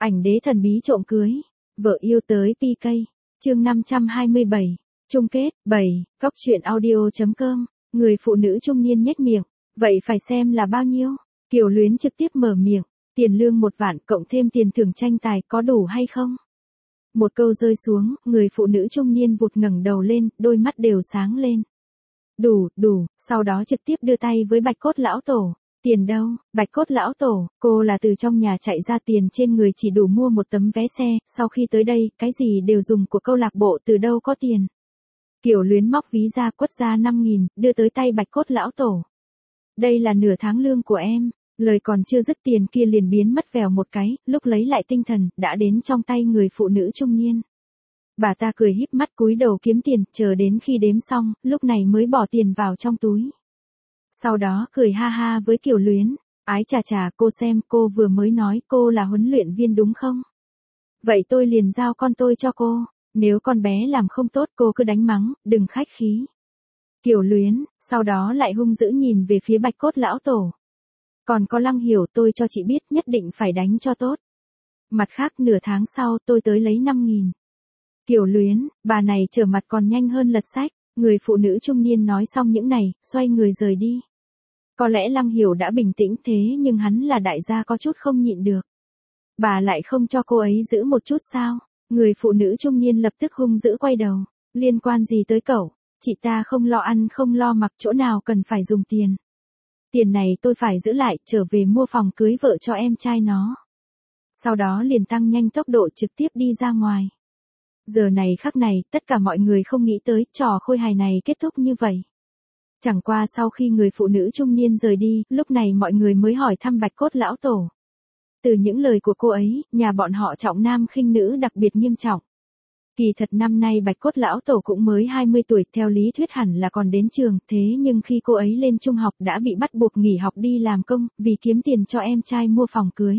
Ảnh đế thần bí trộm cưới. Vợ yêu tới PK. Chương 527. Chung kết. 7. Cóc truyện audio.com. Người phụ nữ trung niên nhếch miệng. Vậy phải xem là bao nhiêu? Kiều Luyến trực tiếp mở miệng. Tiền lương 1 vạn cộng thêm tiền thưởng tranh tài có đủ hay không? Một câu rơi xuống, người phụ nữ trung niên vụt ngẩng đầu lên, đôi mắt đều sáng lên. Đủ, sau đó trực tiếp đưa tay với Bạch Cốt lão tổ. Tiền đâu? Bạch Cốt lão tổ, cô là từ trong nhà chạy ra, tiền trên người chỉ đủ mua một tấm vé xe, sau khi tới đây, cái gì đều dùng của câu lạc bộ, từ đâu có tiền. Kiều Luyến móc ví ra, quất ra 5.000, đưa tới tay Bạch Cốt lão tổ. Đây là nửa tháng lương của em. Lời còn chưa dứt, tiền kia liền biến mất vèo một cái, lúc lấy lại tinh thần, đã đến trong tay người phụ nữ trung niên. Bà ta cười híp mắt cúi đầu kiếm tiền, chờ đến khi đếm xong, lúc này mới bỏ tiền vào trong túi. Sau đó cười ha ha với Kiều Luyến. Ái chà, cô xem, cô vừa mới nói cô là huấn luyện viên đúng không? Vậy tôi liền giao con tôi cho cô. Nếu con bé làm không tốt cô cứ đánh mắng, đừng khách khí. Kiều Luyến, sau đó lại hung dữ nhìn về phía Bạch Cốt lão tổ. Còn có Lăng Hiểu, tôi cho chị biết nhất định phải đánh cho tốt. Mặt khác nửa tháng sau tôi tới lấy 5.000. Kiều Luyến, bà này trở mặt còn nhanh hơn lật sách. Người phụ nữ trung niên nói xong những này, xoay người rời đi. Có lẽ Lăng Hiểu đã bình tĩnh thế nhưng hắn là đại gia có chút không nhịn được. Bà lại không cho cô ấy giữ một chút sao? Người phụ nữ trung niên lập tức hung dữ quay đầu. Liên quan gì tới cậu? Chị ta không lo ăn không lo mặc, chỗ nào cần phải dùng tiền. Tiền này tôi phải giữ lại, trở về mua phòng cưới vợ cho em trai nó. Sau đó liền tăng nhanh tốc độ trực tiếp đi ra ngoài. Giờ này khắc này, tất cả mọi người không nghĩ tới trò khôi hài này kết thúc như vậy. Chẳng qua sau khi người phụ nữ trung niên rời đi, lúc này mọi người mới hỏi thăm Bạch Cốt lão tổ. Từ những lời của cô ấy, nhà bọn họ trọng nam khinh nữ đặc biệt nghiêm trọng. Kỳ thật năm nay Bạch Cốt lão tổ cũng mới 20 tuổi, theo lý thuyết hẳn là còn đến trường, thế nhưng khi cô ấy lên trung học đã bị bắt buộc nghỉ học đi làm công, vì kiếm tiền cho em trai mua phòng cưới.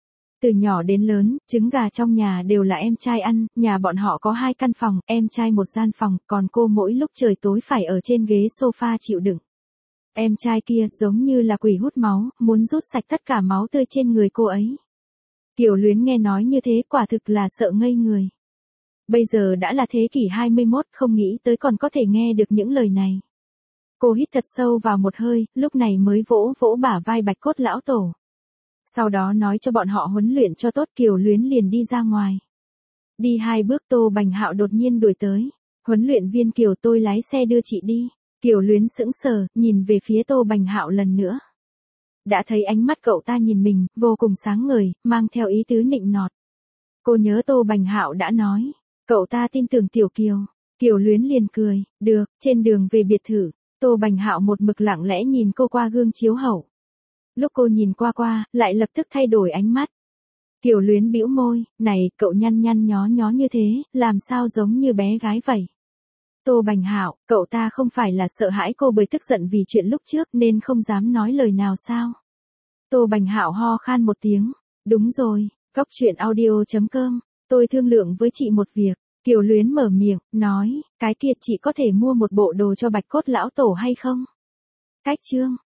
Từ nhỏ đến lớn, trứng gà trong nhà đều là em trai ăn, nhà bọn họ có 2 căn phòng, em trai 1 gian phòng, còn cô mỗi lúc trời tối phải ở trên ghế sofa chịu đựng. Em trai kia giống như là quỷ hút máu, muốn rút sạch tất cả máu tươi trên người cô ấy. Kiều Luyến nghe nói như thế quả thực là sợ ngây người. Bây giờ đã là thế kỷ 21, không nghĩ tới còn có thể nghe được những lời này. Cô hít thật sâu vào một hơi, lúc này mới vỗ vỗ bả vai Bạch Cốt lão tổ. Sau đó nói cho bọn họ huấn luyện cho tốt. Kiều Luyến liền đi ra ngoài. Đi 2 bước Tô Bành Hạo đột nhiên đuổi tới. Huấn luyện viên Kiều, tôi lái xe đưa chị đi. Kiều Luyến sững sờ, nhìn về phía Tô Bành Hạo lần nữa. Đã thấy ánh mắt cậu ta nhìn mình, vô cùng sáng ngời, mang theo ý tứ nịnh nọt. Cô nhớ Tô Bành Hạo đã nói, cậu ta tin tưởng Tiểu Kiều. Kiều Luyến liền cười, được. Trên đường về biệt thự, Tô Bành Hạo một mực lặng lẽ nhìn cô qua gương chiếu hậu. Lúc cô nhìn qua, lại lập tức thay đổi ánh mắt. Kiều Luyến bĩu môi, này, cậu nhăn nhó như thế, làm sao giống như bé gái vậy? Tô Bành Hạo, cậu ta không phải là sợ hãi cô bởi tức giận vì chuyện lúc trước nên không dám nói lời nào sao? Tô Bành Hạo ho khan một tiếng, đúng rồi, cóc truyện audio.com, tôi thương lượng với chị một việc. Kiều Luyến mở miệng, nói, cái kia chị có thể mua một bộ đồ cho Bạch Cốt lão tổ hay không? Cách chương.